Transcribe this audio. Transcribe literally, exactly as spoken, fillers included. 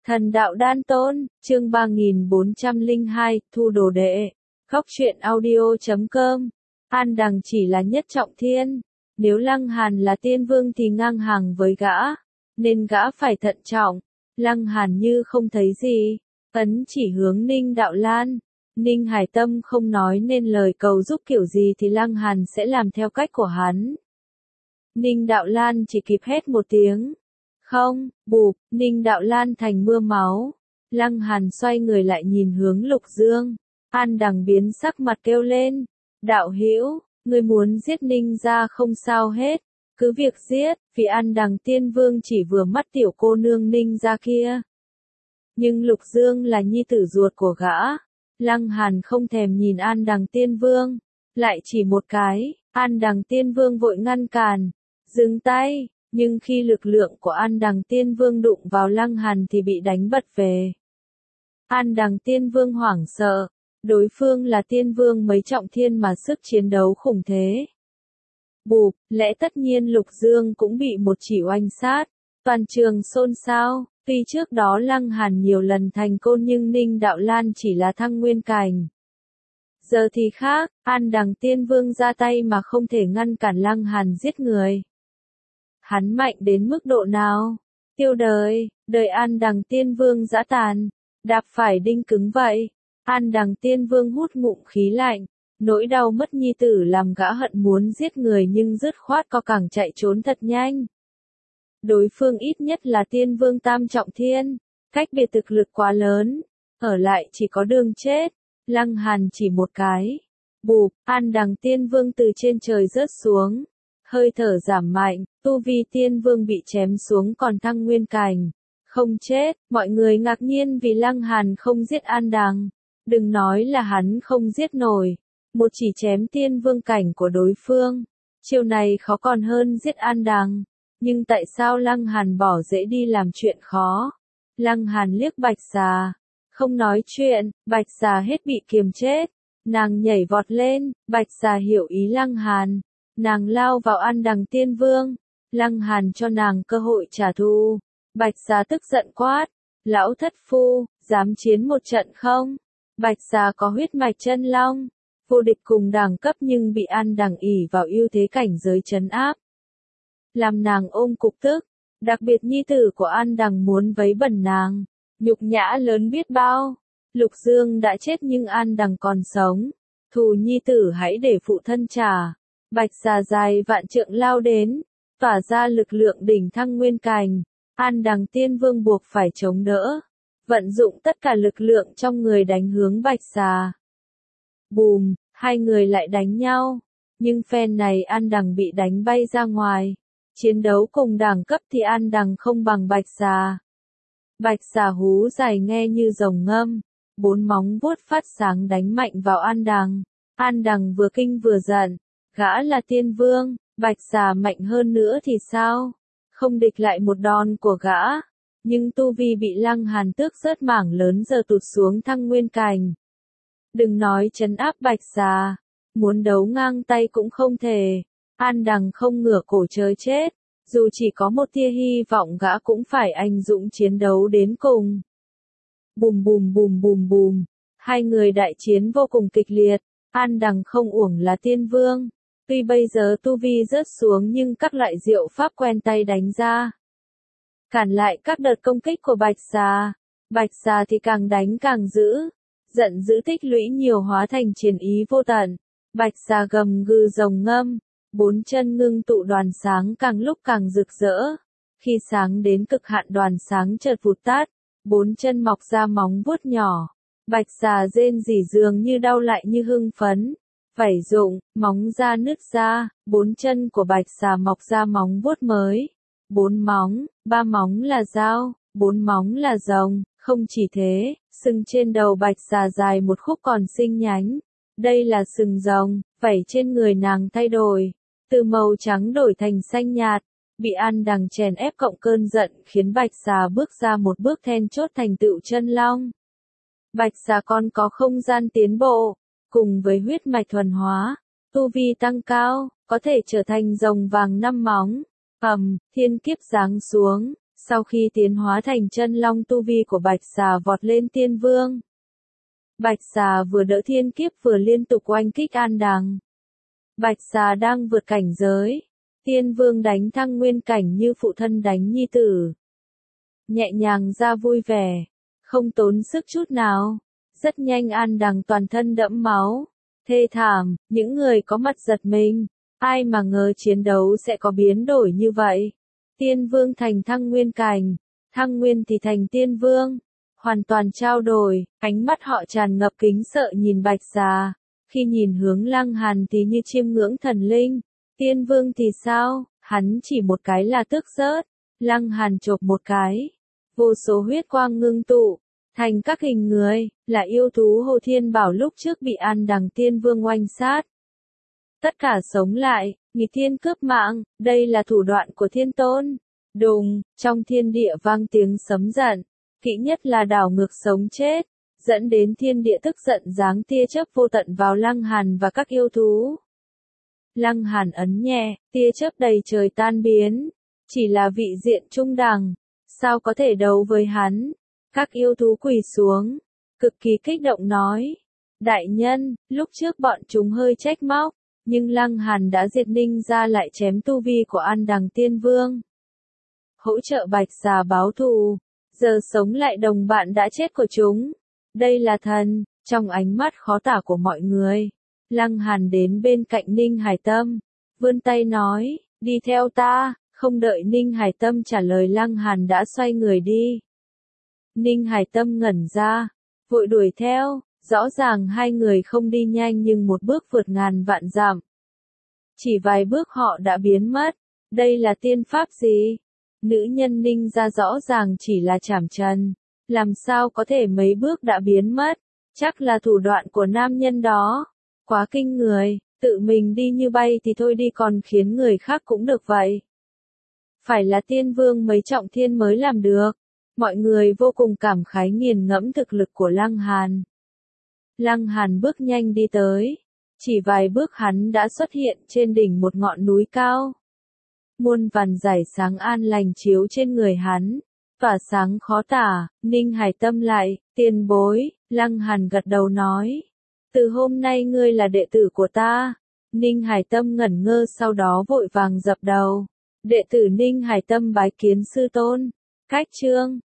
Thần đạo đan tôn, chương ba nghìn bốn trăm lẻ hai, thu đồ đệ. Góc truyện audio chấm com. An Đằng chỉ là nhất trọng thiên. Nếu Lăng Hàn là tiên vương thì ngang hàng với gã. Nên gã phải thận trọng. Lăng Hàn như không thấy gì. Ấn chỉ hướng Ninh Đạo Lan. Ninh Hải Tâm không nói nên lời cầu giúp kiểu gì thì Lăng Hàn sẽ làm theo cách của hắn. Ninh Đạo Lan chỉ kịp hét một tiếng. Không, bụp, Ninh Đạo Lan thành mưa máu. Lăng Hàn xoay người lại nhìn hướng Lục Dương. An Đằng biến sắc mặt kêu lên. Đạo hữu, người muốn giết Ninh gia không sao hết. Cứ việc giết, vì An Đằng tiên vương chỉ vừa mắt tiểu cô nương Ninh gia kia. Nhưng Lục Dương là nhi tử ruột của gã. Lăng Hàn không thèm nhìn An Đằng tiên vương. Lại chỉ một cái, An Đằng tiên vương vội ngăn cản. Dừng tay. Nhưng khi lực lượng của An Đằng Tiên Vương đụng vào Lăng Hàn thì bị đánh bật về. An Đằng Tiên Vương hoảng sợ, đối phương là tiên vương mấy trọng thiên mà sức chiến đấu khủng thế. Bụp, lẽ tất nhiên Lục Dương cũng bị một chỉ oanh sát, toàn trường xôn xao, tuy trước đó Lăng Hàn nhiều lần thành côn nhưng Ninh Đạo Lan chỉ là thăng nguyên cảnh. Giờ thì khác, An Đằng Tiên Vương ra tay mà không thể ngăn cản Lăng Hàn giết người. Hắn mạnh đến mức độ nào? Tiêu đời, đời An Đằng Tiên Vương dã tàn, đạp phải đinh cứng vậy. An Đằng Tiên Vương hút ngụm khí lạnh, nỗi đau mất nhi tử làm gã hận muốn giết người nhưng dứt khoát co cẳng chạy trốn thật nhanh. Đối phương ít nhất là Tiên Vương tam trọng thiên, cách biệt thực lực quá lớn, ở lại chỉ có đường chết. Lăng Hàn chỉ một cái, bụp, An Đằng Tiên Vương từ trên trời rớt xuống. Hơi thở giảm mạnh, tu vi tiên vương bị chém xuống còn thăng nguyên cảnh. Không chết, mọi người ngạc nhiên vì Lăng Hàn không giết An Đằng. Đừng nói là hắn không giết nổi. Một chỉ chém tiên vương cảnh của đối phương. Chiêu này khó còn hơn giết An Đằng. Nhưng tại sao Lăng Hàn bỏ dễ đi làm chuyện khó? Lăng Hàn liếc Bạch Xà. Không nói chuyện, Bạch Xà hết bị kiềm chết. Nàng nhảy vọt lên, Bạch Xà hiểu ý Lăng Hàn. Nàng lao vào An Đằng Tiên Vương. Lăng Hàn cho nàng cơ hội trả thù. Bạch Xà tức giận quát. Lão thất phu, dám chiến một trận không? Bạch Xà có huyết mạch chân long. Vô địch cùng đẳng cấp nhưng bị An Đằng ỷ vào ưu thế cảnh giới trấn áp. Làm nàng ôm cục tức. Đặc biệt nhi tử của An Đằng muốn vấy bẩn nàng. Nhục nhã lớn biết bao. Lục Dương đã chết nhưng An Đằng còn sống. Thù nhi tử hãy để phụ thân trả. Bạch Xà dài vạn trượng lao đến, tỏa ra lực lượng đỉnh thăng nguyên cảnh. An Đằng Tiên Vương buộc phải chống đỡ, vận dụng tất cả lực lượng trong người đánh hướng Bạch Xà. Bùm, hai người lại đánh nhau, nhưng phen này An Đằng bị đánh bay ra ngoài. Chiến đấu cùng đẳng cấp thì An Đằng không bằng Bạch Xà. Bạch Xà hú dài nghe như rồng ngâm, bốn móng vuốt phát sáng đánh mạnh vào An Đằng. An Đằng vừa kinh vừa giận. Gã là tiên vương, Bạch Xà mạnh hơn nữa thì sao? Không địch lại một đòn của gã. Nhưng tu vi bị Lăng Hàn tước rớt mảng lớn giờ tụt xuống thăng nguyên cảnh. Đừng nói trấn áp Bạch Xà, muốn đấu ngang tay cũng không thể. An Đằng không ngửa cổ chơi chết, dù chỉ có một tia hy vọng gã cũng phải anh dũng chiến đấu đến cùng. Bùm bùm bùm bùm bùm, hai người đại chiến vô cùng kịch liệt. An Đằng không uổng là tiên vương. Tuy bây giờ tu vi rớt xuống nhưng các loại diệu pháp quen tay đánh ra. Cản lại các đợt công kích của Bạch Xà. Bạch Xà thì càng đánh càng dữ. Giận dữ tích lũy nhiều hóa thành chiến ý vô tận. Bạch Xà gầm gừ rồng ngâm. Bốn chân ngưng tụ đoàn sáng càng lúc càng rực rỡ. Khi sáng đến cực hạn đoàn sáng chợt vụt tắt. Bốn chân mọc ra móng vuốt nhỏ. Bạch Xà rên rỉ dường như đau lại như hưng phấn. Vảy rụng, móng da nứt ra, bốn chân của Bạch Xà mọc ra móng vuốt mới. Bốn móng, ba móng là dao, bốn móng là rồng, không chỉ thế, sừng trên đầu Bạch Xà dài một khúc còn sinh nhánh. Đây là sừng rồng, vảy trên người nàng thay đổi, từ màu trắng đổi thành xanh nhạt. Bị An Đằng chèn ép cộng cơn giận khiến Bạch Xà bước ra một bước then chốt thành tựu chân long. Bạch Xà còn có không gian tiến bộ. Cùng với huyết mạch thuần hóa, tu vi tăng cao, có thể trở thành rồng vàng năm móng. Ầm, thiên kiếp giáng xuống, Sau khi tiến hóa thành chân long, tu vi của Bạch Xà vọt lên tiên vương. Bạch Xà vừa đỡ thiên kiếp vừa liên tục oanh kích An Đằng. Bạch Xà đang vượt cảnh giới. Tiên vương đánh thăng nguyên cảnh như phụ thân đánh nhi tử. Nhẹ nhàng ra vui vẻ. Không tốn sức chút nào. Rất nhanh An Đằng toàn thân đẫm máu. Thê thảm, những người có mặt giật mình. Ai mà ngờ chiến đấu sẽ có biến đổi như vậy. Tiên vương thành thăng nguyên cảnh. Thăng nguyên thì thành tiên vương. Hoàn toàn trao đổi, ánh mắt họ tràn ngập kính sợ nhìn Bạch Xà. Khi nhìn hướng Lăng Hàn thì như chiêm ngưỡng thần linh. Tiên vương thì sao, hắn chỉ một cái là tước rớt. Lăng Hàn chộp một cái. Vô số huyết quang ngưng tụ, thành các hình người, là yêu thú Hồ Thiên Bảo lúc trước bị An Đằng tiên vương oanh sát. Tất cả sống lại, nghịch thiên cướp mạng, đây là thủ đoạn của thiên tôn. Đùng, trong thiên địa vang tiếng sấm giận. Kỹ nhất là đảo ngược sống chết, dẫn đến thiên địa tức giận giáng tia chớp vô tận vào Lăng Hàn và các yêu thú. Lăng Hàn ấn nhẹ, tia chớp đầy trời tan biến, chỉ là vị diện trung đẳng, sao có thể đấu với hắn? Các yêu thú quỳ xuống, cực kỳ kích động nói: "Đại nhân, lúc trước bọn chúng hơi trách móc, nhưng Lăng Hàn đã diệt Ninh gia lại chém tu vi của An Đằng Tiên Vương, hỗ trợ Bạch Xà báo thù. Giờ sống lại đồng bạn đã chết của chúng. Đây là thần." Trong ánh mắt khó tả của mọi người, Lăng Hàn đến bên cạnh Ninh Hải Tâm, vươn tay nói: "Đi theo ta." Không đợi Ninh Hải Tâm trả lời, Lăng Hàn đã xoay người đi. Ninh Hải Tâm ngẩn ra, vội đuổi theo, rõ ràng hai người không đi nhanh nhưng một bước vượt ngàn vạn dặm. Chỉ vài bước họ đã biến mất. Đây là tiên pháp gì? Nữ nhân Ninh ra rõ ràng chỉ là trảm trần, làm sao có thể mấy bước đã biến mất, chắc là thủ đoạn của nam nhân đó, quá kinh người, tự mình đi như bay thì thôi đi còn khiến người khác cũng được vậy. Phải là tiên vương mấy trọng thiên mới làm được, mọi người vô cùng cảm khái nghiền ngẫm thực lực của Lăng Hàn. Lăng Hàn bước nhanh đi tới, chỉ vài bước hắn đã xuất hiện trên đỉnh một ngọn núi cao. Muôn vàn rải sáng an lành chiếu trên người hắn, tỏa sáng khó tả. Ninh Hải Tâm lại: "Tiền bối." Lăng Hàn gật đầu nói: "Từ hôm nay ngươi là đệ tử của ta." Ninh Hải Tâm ngẩn ngơ sau đó vội vàng dập đầu: "Đệ tử Ninh Hải Tâm bái kiến sư tôn." Cách chương